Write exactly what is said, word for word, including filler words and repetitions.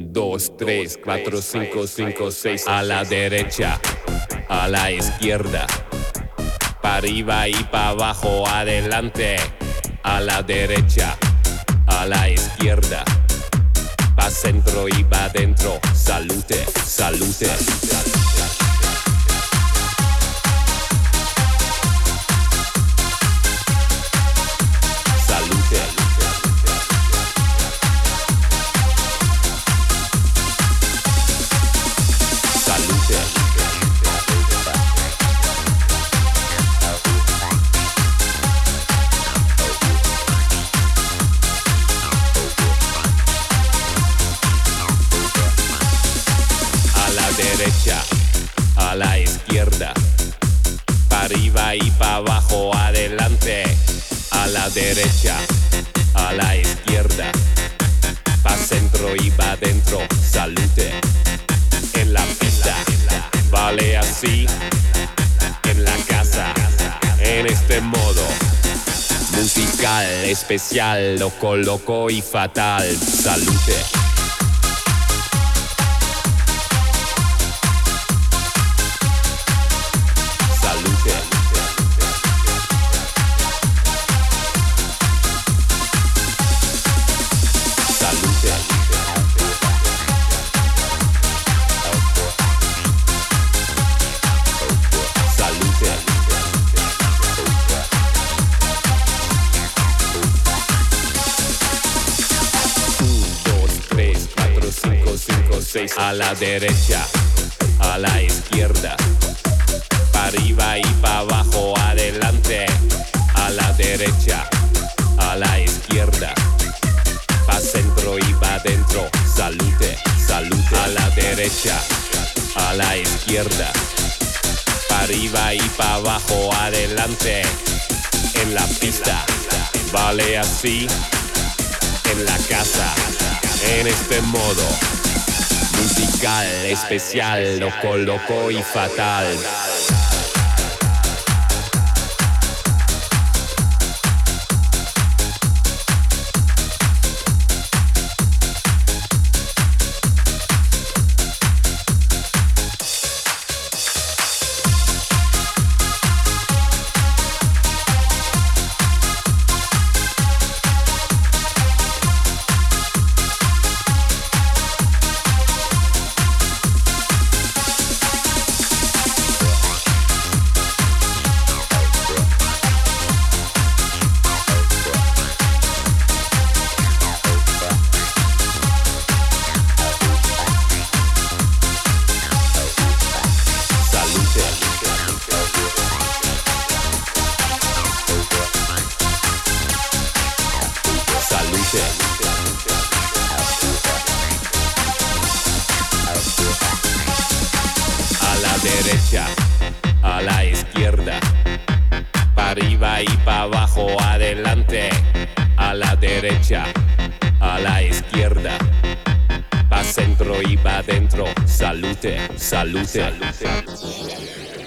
Un, dos, tres, cuatro, cinco, cinco, seis. A la derecha, a la izquierda, para arriba y para abajo, adelante. A la derecha, a la izquierda, pa' centro y pa' dentro. Salute, salute. A la izquierda, para arriba y para abajo, adelante. A la derecha, a la izquierda, pa' centro y pa' dentro. Salute en la pista, vale así. En la casa, en este modo musical, especial, loco, loco y fatal. Salute. A la derecha, a la izquierda, para arriba y para abajo, adelante. A la derecha, a la izquierda, pa' centro y pa' dentro. Salute, salute. A la derecha, a la izquierda, para arriba y para abajo, adelante. En la pista, vale así. En la casa, en este modo musical, especial, loco, loco y fatal. A la derecha, a la izquierda, para arriba y para abajo, adelante. A la derecha, a la izquierda, pa' centro y pa' dentro. Salute, salute, salute.